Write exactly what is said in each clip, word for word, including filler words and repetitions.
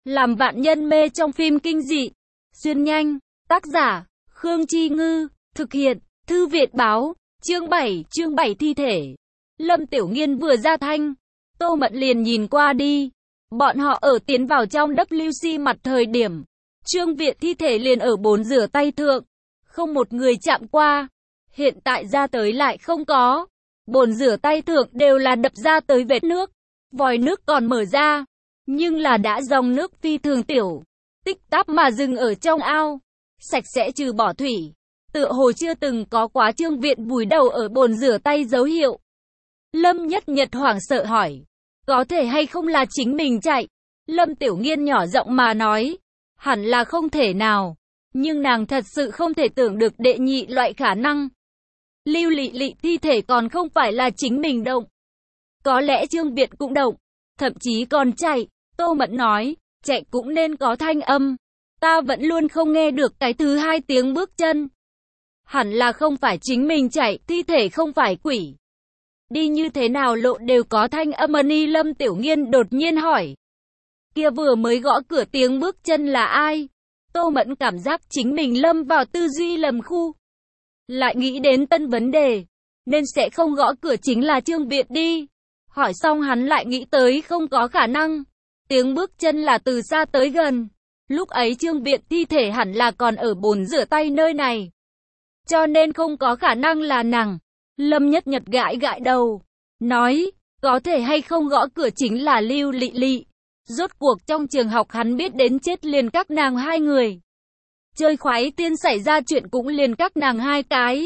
Làm vạn nhân mê trong phim kinh dị. Xuyên nhanh. Tác giả, Khương Chi Ngư. Thực hiện, Thư Viện Báo. Chương bảy, chương bảy thi thể. Lâm Tiểu Nghiên vừa ra thanh, Tô Mẫn liền nhìn qua đi. Bọn họ ở tiến vào trong W C mặt thời điểm, Trương Viện thi thể liền ở bồn rửa tay thượng. Không một người chạm qua. Hiện tại ra tới lại không có. Bồn rửa tay thượng đều là đập ra tới vết nước. Vòi nước còn mở ra, nhưng là đã dòng nước phi thường tiểu, tích tắp mà dừng ở trong ao. Sạch sẽ trừ bỏ thủy. Tựa hồ chưa từng có quá Trương Viện vùi đầu ở bồn rửa tay dấu hiệu. Lâm Nhất Nhật hoảng sợ hỏi. Có thể hay không là chính mình chạy? Lâm Tiểu Nghiên nhỏ giọng mà nói. Hẳn là không thể nào. Nhưng nàng thật sự không thể tưởng được đệ nhị loại khả năng. Lưu Lị Lị thi thể còn không phải là chính mình động. Có lẽ Trương Viện cũng động. Thậm chí còn chạy. Tô Mẫn nói. Chạy cũng nên có thanh âm. Ta vẫn luôn không nghe được cái thứ hai tiếng bước chân. Hẳn là không phải chính mình chạy. Thi thể không phải quỷ. Đi như thế nào lộ đều có thanh âm. Ni Lâm Tiểu Nghiên đột nhiên hỏi. Kia vừa mới gõ cửa tiếng bước chân là ai? Tô Mẫn cảm giác chính mình lâm vào tư duy lầm khu. Lại nghĩ đến tân vấn đề. Nên sẽ không gõ cửa chính là Trương Viện đi. Hỏi xong hắn lại nghĩ tới không có khả năng. Tiếng bước chân là từ xa tới gần. Lúc ấy Trương Viện thi thể hẳn là còn ở bồn rửa tay nơi này. Cho nên không có khả năng là nàng. Lâm Nhất Nhật gãi gãi đầu. Nói, có thể hay không gõ cửa chính là Lưu Lị Lị. Rốt cuộc trong trường học hắn biết đến chết liền các nàng hai người. Chơi khoái tiên xảy ra chuyện cũng liền các nàng hai cái.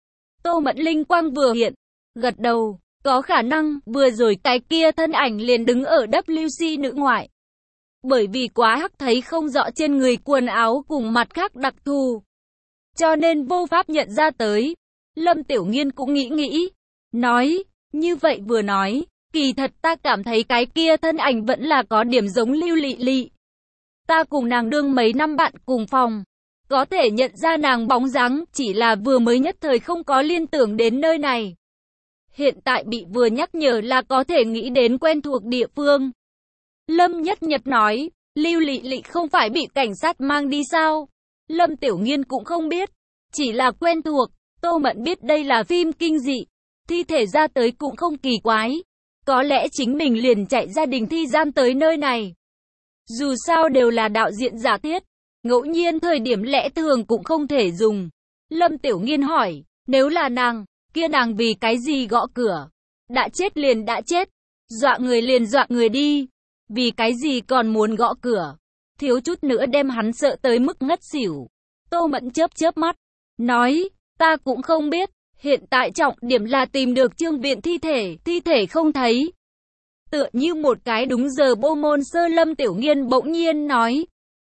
Tô Mẫn linh quang vừa hiện. Gật đầu, có khả năng vừa rồi cái kia thân ảnh liền đứng ở W C nữ ngoại. Bởi vì quá hắc thấy không rõ trên người quần áo cùng mặt khác đặc thù. Cho nên vô pháp nhận ra tới. Lâm Tiểu Nghiên cũng nghĩ nghĩ. Nói, như vậy vừa nói. Kỳ thật ta cảm thấy cái kia thân ảnh vẫn là có điểm giống Lưu Lị Lị. Ta cùng nàng đương mấy năm bạn cùng phòng. Có thể nhận ra nàng bóng dáng, chỉ là vừa mới nhất thời không có liên tưởng đến nơi này. Hiện tại bị vừa nhắc nhở là có thể nghĩ đến quen thuộc địa phương. Lâm Nhất Nhật nói, Lưu Lị Lị không phải bị cảnh sát mang đi sao? Lâm Tiểu Nghiên cũng không biết, chỉ là quen thuộc. Tô Mẫn biết đây là phim kinh dị, thi thể ra tới cũng không kỳ quái. Có lẽ chính mình liền chạy gia đình thi gian tới nơi này. Dù sao đều là đạo diễn giả thiết, ngẫu nhiên thời điểm lẽ thường cũng không thể dùng. Lâm Tiểu Nghiên hỏi, nếu là nàng, kia nàng vì cái gì gõ cửa? Đã chết liền đã chết, dọa người liền dọa người đi. Vì cái gì còn muốn gõ cửa? Thiếu chút nữa đem hắn sợ tới mức ngất xỉu. Tô Mẫn chớp chớp mắt, nói, ta cũng không biết. Hiện tại trọng điểm là tìm được Trương Viện thi thể, thi thể không thấy. Tựa như một cái đúng giờ bô môn sơ. Lâm Tiểu Nghiên bỗng nhiên nói.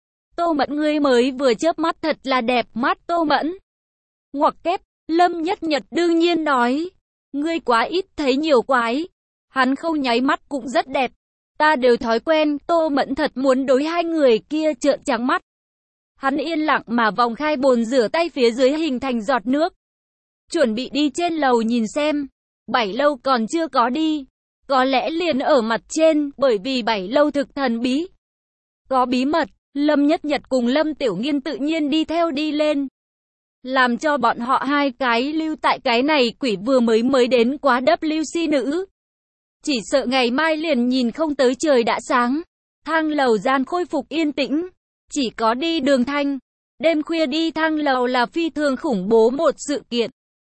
Tô Mẫn ngươi mới vừa chớp mắt thật là đẹp mắt. Tô Mẫn ngoặc kép. Lâm Nhất Nhật đương nhiên nói. Ngươi quá ít thấy nhiều quái. Hắn không nháy mắt cũng rất đẹp. Ta đều thói quen. Tô Mẫn thật muốn đối hai người kia trợn trắng mắt. Hắn yên lặng mà vòng khai bồn rửa tay phía dưới hình thành giọt nước. Chuẩn bị đi trên lầu nhìn xem. Bảy lâu còn chưa có đi. Có lẽ liền ở mặt trên, bởi vì bảy lâu thực thần bí. Có bí mật, Lâm Nhất Nhật cùng Lâm Tiểu Nghiên tự nhiên đi theo đi lên. Làm cho bọn họ hai cái lưu tại cái này quỷ vừa mới mới đến quá W C nữ. Chỉ sợ ngày mai liền nhìn không tới trời đã sáng. Thang lầu gian khôi phục yên tĩnh. Chỉ có đi đường thanh. Đêm khuya đi thang lầu là phi thường khủng bố một sự kiện.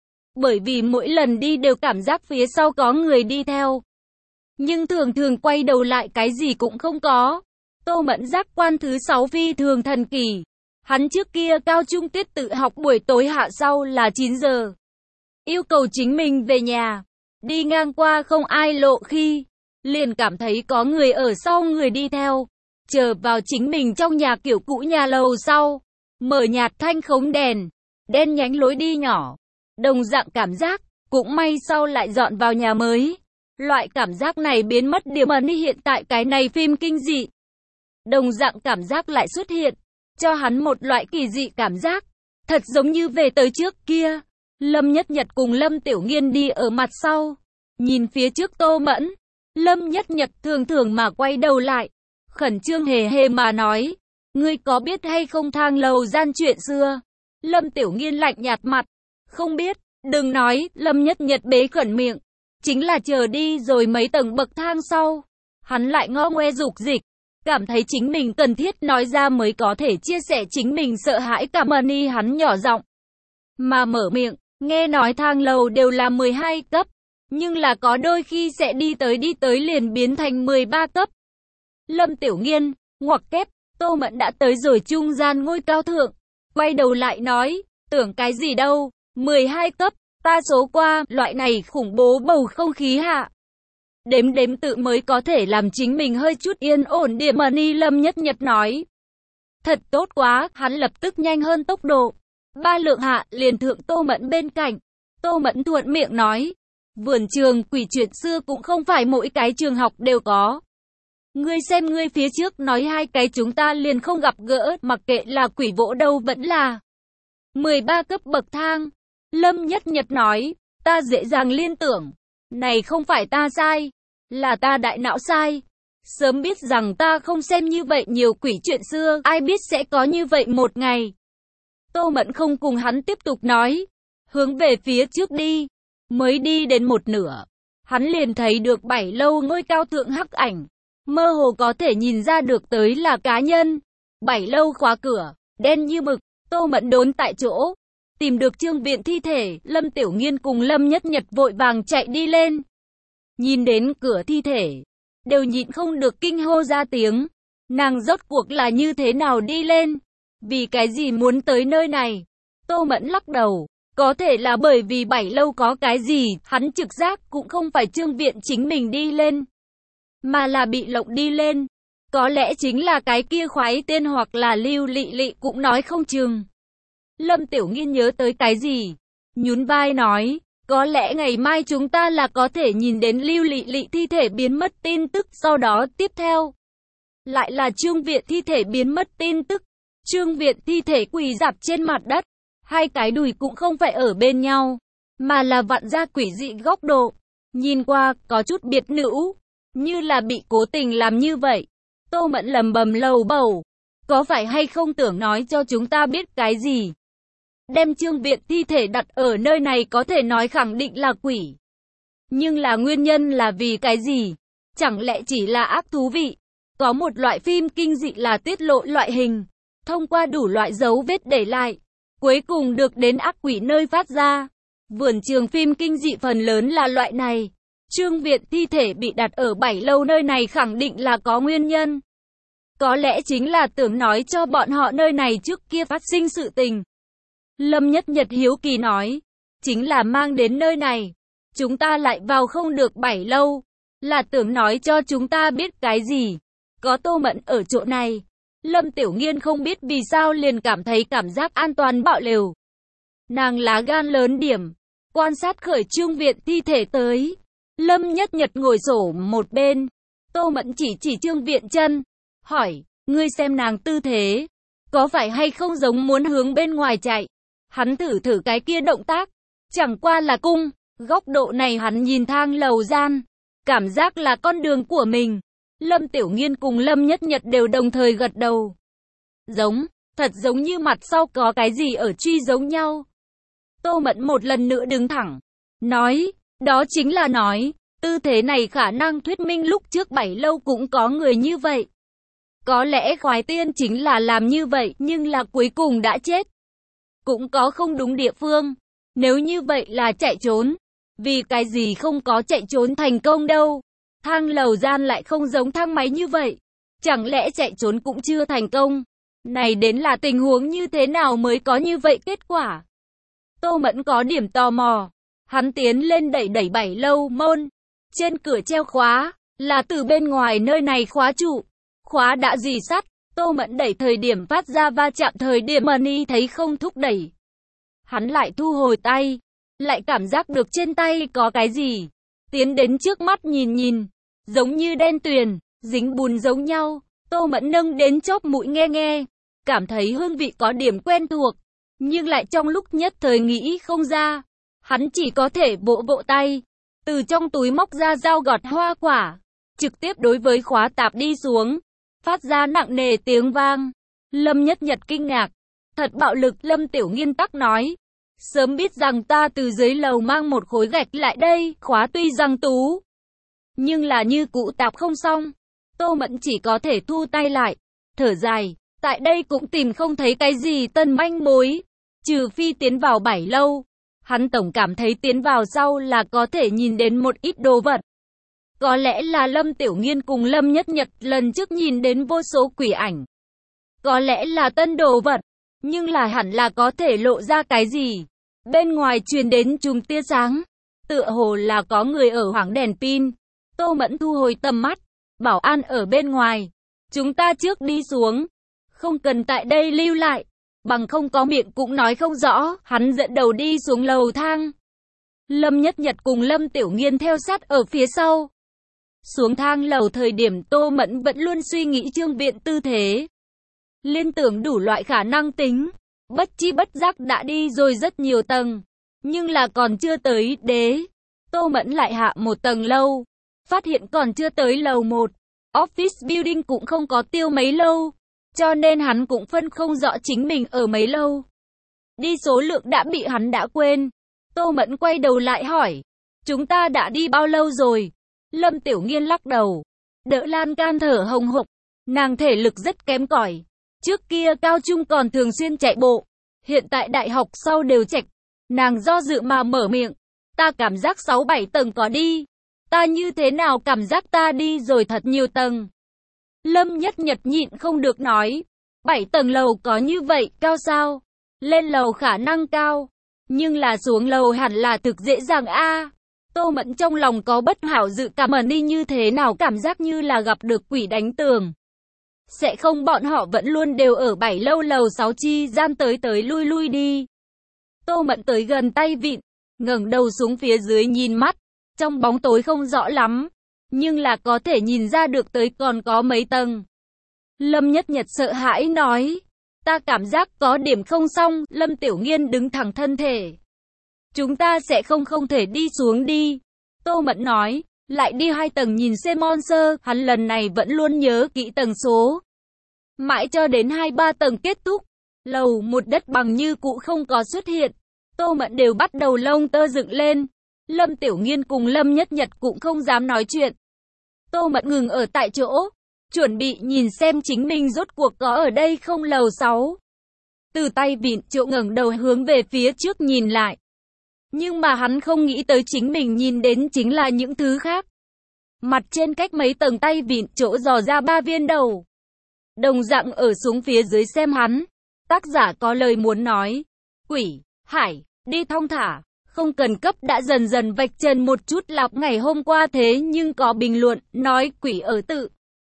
Bởi vì mỗi lần đi đều cảm giác phía sau có người đi theo. Nhưng thường thường quay đầu lại cái gì cũng không có. Tô Mẫn giác quan thứ sáu phi thường thần kỳ. Hắn trước kia cao trung tiết tự học buổi tối hạ sau là chín giờ. Yêu cầu chính mình về nhà. Đi ngang qua không ai lộ khi. Liền cảm thấy có người ở sau người đi theo. Chờ vào chính mình trong nhà kiểu cũ nhà lầu sau. Mở nhạt thanh khống đèn. Đen nhánh lối đi nhỏ. Đồng dạng cảm giác, cũng may sau lại dọn vào nhà mới. Loại cảm giác này biến mất điểm ẩn hiện tại cái này phim kinh dị. Đồng dạng cảm giác lại xuất hiện, cho hắn một loại kỳ dị cảm giác, thật giống như về tới trước kia. Lâm Nhất Nhật cùng Lâm Tiểu Nghiên đi ở mặt sau, nhìn phía trước Tô Mẫn. Lâm Nhất Nhật thường thường mà quay đầu lại, khẩn trương hề hề mà nói, ngươi có biết hay không thang lầu gian chuyện xưa? Lâm Tiểu Nghiên lạnh nhạt mặt, không biết, đừng nói, Lâm Nhất Nhật bế khẩn miệng, chính là chờ đi rồi mấy tầng bậc thang sau, hắn lại ngo ngoe dục dịch, cảm thấy chính mình cần thiết nói ra mới có thể chia sẻ chính mình sợ hãi cảm ơn y hắn nhỏ giọng, mà mở miệng, nghe nói thang lầu đều là mười hai cấp, nhưng là có đôi khi sẽ đi tới đi tới liền biến thành mười ba cấp. Lâm Tiểu Nghiên, ngoặc kép, Tô Mẫn đã tới rồi trung gian ngôi cao thượng, quay đầu lại nói, tưởng cái gì đâu, mười hai cấp, ta số qua, loại này khủng bố bầu không khí hạ. Đếm đếm tự mới có thể làm chính mình hơi chút yên ổn điểm mà ni Lâm Nhất Nhật nói. Thật tốt quá, hắn lập tức nhanh hơn tốc độ. Ba lượng hạ liền thượng Tô Mẫn bên cạnh. Tô Mẫn thuận miệng nói, vườn trường quỷ chuyện xưa cũng không phải mỗi cái trường học đều có. Ngươi xem ngươi phía trước nói hai cái chúng ta liền không gặp gỡ, mặc kệ là quỷ vỗ đâu vẫn là mười ba cấp bậc thang. Lâm Nhất Nhật nói, ta dễ dàng liên tưởng, này không phải ta sai, là ta đại não sai. Sớm biết rằng ta không xem như vậy nhiều quỷ chuyện xưa, ai biết sẽ có như vậy một ngày. Tô Mẫn không cùng hắn tiếp tục nói, hướng về phía trước đi, mới đi đến một nửa, hắn liền thấy được bảy lâu ngôi cao thượng hắc ảnh, mơ hồ có thể nhìn ra được tới là cá nhân. Bảy lâu khóa cửa, đen như mực, Tô Mẫn đốn tại chỗ, tìm được Trương Viện thi thể, Lâm Tiểu Nghiên cùng Lâm Nhất Nhật vội vàng chạy đi lên. Nhìn đến cửa thi thể, đều nhịn không được kinh hô ra tiếng. Nàng rốt cuộc là như thế nào đi lên? Vì cái gì muốn tới nơi này? Tô Mẫn lắc đầu, có thể là bởi vì bảy lâu có cái gì, hắn trực giác cũng không phải Trương Viện chính mình đi lên, mà là bị lộng đi lên. Có lẽ chính là cái kia khoái tiên hoặc là Lưu Lị Lị cũng nói không chừng. Lâm Tiểu Nghiên nhớ tới cái gì? Nhún vai nói, có lẽ ngày mai chúng ta là có thể nhìn đến Lưu Lị Lị thi thể biến mất tin tức, sau đó tiếp theo lại là Trương Viện thi thể biến mất tin tức. Trương Viện thi thể quỳ rạp trên mặt đất, hai cái đùi cũng không phải ở bên nhau, mà là vặn ra quỷ dị góc độ, nhìn qua có chút biệt nữ, như là bị cố tình làm như vậy. Tô Mẫn lầm bầm lầu bầu, có phải hay không tưởng nói cho chúng ta biết cái gì? Đem Trương Viện thi thể đặt ở nơi này có thể nói khẳng định là quỷ. Nhưng là nguyên nhân là vì cái gì? Chẳng lẽ chỉ là ác thú vị? Có một loại phim kinh dị là tiết lộ loại hình, thông qua đủ loại dấu vết để lại, cuối cùng được đến ác quỷ nơi phát ra. Vườn trường phim kinh dị phần lớn là loại này. Trương Viện thi thể bị đặt ở bảy lâu nơi này khẳng định là có nguyên nhân. Có lẽ chính là tưởng nói cho bọn họ nơi này trước kia phát sinh sự tình. Lâm Nhất Nhật hiếu kỳ nói, chính là mang đến nơi này, chúng ta lại vào không được bảy lâu, là tưởng nói cho chúng ta biết cái gì. Có Tô Mẫn ở chỗ này, Lâm Tiểu Nghiên không biết vì sao liền cảm thấy cảm giác an toàn bạo lều. Nàng lá gan lớn điểm, quan sát khởi Trương Viện thi thể tới. Lâm Nhất Nhật ngồi xổm một bên, Tô Mẫn chỉ chỉ Trương Viện chân, hỏi, ngươi xem nàng tư thế, có phải hay không giống muốn hướng bên ngoài chạy? Hắn thử thử cái kia động tác, chẳng qua là cung, góc độ này hắn nhìn thang lầu gian, cảm giác là con đường của mình. Lâm Tiểu Nghiên cùng Lâm Nhất Nhật đều đồng thời gật đầu. Giống, thật giống như mặt sau có cái gì ở truy giống nhau. Tô Mẫn một lần nữa đứng thẳng, nói, đó chính là nói, tư thế này khả năng thuyết minh lúc trước bảy lâu cũng có người như vậy. Có lẽ khoái tiên chính là làm như vậy, nhưng là cuối cùng đã chết. Cũng có không đúng địa phương. Nếu như vậy là chạy trốn, vì cái gì không có chạy trốn thành công đâu? Thang lầu gian lại không giống thang máy như vậy. Chẳng lẽ chạy trốn cũng chưa thành công? Này đến là tình huống như thế nào mới có như vậy kết quả? Tô Mẫn có điểm tò mò. Hắn tiến lên đẩy đẩy bảy lâu môn. Trên cửa treo khóa, là từ bên ngoài nơi này khóa trụ. Khóa đã rì sắt, Tô Mẫn đẩy thời điểm phát ra va chạm thời điểm Money thấy không thúc đẩy. Hắn lại thu hồi tay, lại cảm giác được trên tay có cái gì. Tiến đến trước mắt nhìn nhìn, giống như đen tuyền, dính bùn giống nhau. Tô Mẫn nâng đến chóp mũi nghe nghe, cảm thấy hương vị có điểm quen thuộc, nhưng lại trong lúc nhất thời nghĩ không ra. Hắn chỉ có thể vỗ vỗ tay, từ trong túi móc ra dao gọt hoa quả, trực tiếp đối với khóa tạp đi xuống. phát ra nặng nề tiếng vang. Lâm Nhất Nhật kinh ngạc. Thật bạo lực, Lâm Tiểu Nghiên tắc nói. Sớm biết rằng ta từ dưới lầu mang một khối gạch lại đây, khóa tuy rằng tú. Nhưng là như cũ tạp không xong. Tô Mẫn chỉ có thể thu tay lại. Thở dài, tại đây cũng tìm không thấy cái gì tân manh mối. Trừ phi tiến vào bảy lâu. Hắn tổng cảm thấy tiến vào sau là có thể nhìn đến một ít đồ vật. Có lẽ là Lâm Tiểu Nghiên cùng Lâm Nhất Nhật lần trước nhìn đến vô số quỷ ảnh. Có lẽ là tân đồ vật, nhưng là hẳn là có thể lộ ra cái gì. Bên ngoài truyền đến chùm tia sáng, tựa hồ là có người ở hoảng đèn pin. Tô Mẫn thu hồi tầm mắt, bảo an ở bên ngoài. Chúng ta trước đi xuống, không cần tại đây lưu lại, bằng không có miệng cũng nói không rõ. Hắn dẫn đầu đi xuống lầu thang. Lâm Nhất Nhật cùng Lâm Tiểu Nghiên theo sát ở phía sau. Xuống thang lầu thời điểm Tô Mẫn vẫn luôn suy nghĩ trương viện tư thế. Liên tưởng đủ loại khả năng tính. Bất chi bất giác đã đi rồi rất nhiều tầng. Nhưng là còn chưa tới đế. Tô Mẫn lại hạ một tầng lâu. Phát hiện còn chưa tới lầu một. Office building cũng không có tiêu mấy lâu. Cho nên hắn cũng phân không rõ chính mình ở mấy lâu. Đi số lượng đã bị hắn đã quên. Tô Mẫn quay đầu lại hỏi. Chúng ta đã đi bao lâu rồi? Lâm Tiểu Nghiên lắc đầu. Đỡ lan can thở hồng hộc. Nàng thể lực rất kém cỏi. Trước kia cao trung còn thường xuyên chạy bộ. Hiện tại đại học sau đều chệch. Nàng do dự mà mở miệng. Ta cảm giác sáu bảy tầng có đi. Ta như thế nào cảm giác ta đi rồi thật nhiều tầng. Lâm Nhất Nhật nhịn không được nói. Bảy tầng lầu có như vậy cao sao? Lên lầu khả năng cao. Nhưng là xuống lầu hẳn là thực dễ dàng a. Tô Mẫn trong lòng có bất hảo dự cảm ẩn đi như thế nào cảm giác như là gặp được quỷ đánh tường. Sẽ không bọn họ vẫn luôn đều ở bảy lâu lầu sáu chi gian tới tới lui lui đi. Tô Mẫn tới gần tay vịn, ngẩng đầu xuống phía dưới nhìn mắt. Trong bóng tối không rõ lắm, nhưng là có thể nhìn ra được tới còn có mấy tầng. Lâm Nhất Nhật sợ hãi nói. Ta cảm giác có điểm không xong. Lâm Tiểu Nghiên đứng thẳng thân thể. Chúng ta sẽ không không thể đi xuống đi. Tô Mẫn nói. Lại đi hai tầng nhìn xem monster. Hắn lần này vẫn luôn nhớ kỹ tầng số. Mãi cho đến hai ba tầng kết thúc. Lầu một đất bằng như cũ không có xuất hiện. Tô Mẫn đều bắt đầu lông tơ dựng lên. Lâm Tiểu Nghiên cùng Lâm Nhất Nhật cũng không dám nói chuyện. Tô Mẫn ngừng ở tại chỗ. Chuẩn bị nhìn xem chính mình rốt cuộc có ở đây không. Lầu sáu. Từ tay vịn chỗ ngẩng đầu hướng về phía trước nhìn lại. Nhưng mà hắn không nghĩ tới chính mình nhìn đến chính là những thứ khác. Mặt trên cách mấy tầng tay vịn chỗ dò ra ba viên đầu. Đồng dạng ở xuống phía dưới xem hắn. Tác giả có lời muốn nói. Quỷ, hải, đi thong thả. Không cần cấp đã dần dần vạch trần một chút lọc ngày hôm qua thế nhưng có bình luận, nói quỷ ở tự.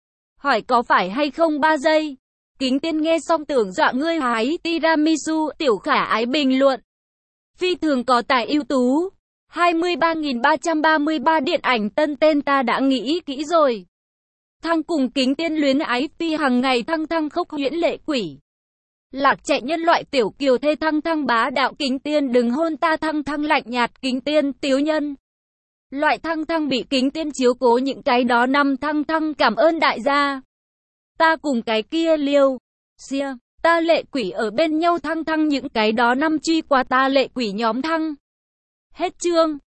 Hỏi có phải hay không ba giây. Kính Tiên nghe xong tưởng dọa ngươi hái tiramisu, tiểu khả ái bình luận. Phi thường có tài ưu tú. hai mươi ba nghìn ba trăm ba mươi ba điện ảnh tân tên ta đã nghĩ kỹ rồi. Thăng cùng Kính Tiên luyến ái phi hằng ngày thăng thăng khốc huyễn lệ quỷ. Lạc chạy nhân loại tiểu kiều thê thăng thăng bá đạo Kính Tiên đừng hôn ta thăng thăng lạnh nhạt Kính Tiên tiếu nhân. Loại thăng thăng bị Kính Tiên chiếu cố những cái đó năm thăng thăng cảm ơn đại gia. Ta cùng cái kia liêu. Xia, ta lệ quỷ ở bên nhau thăng thăng những cái đó năm truy qua ta lệ quỷ nhóm thăng. Hết chương.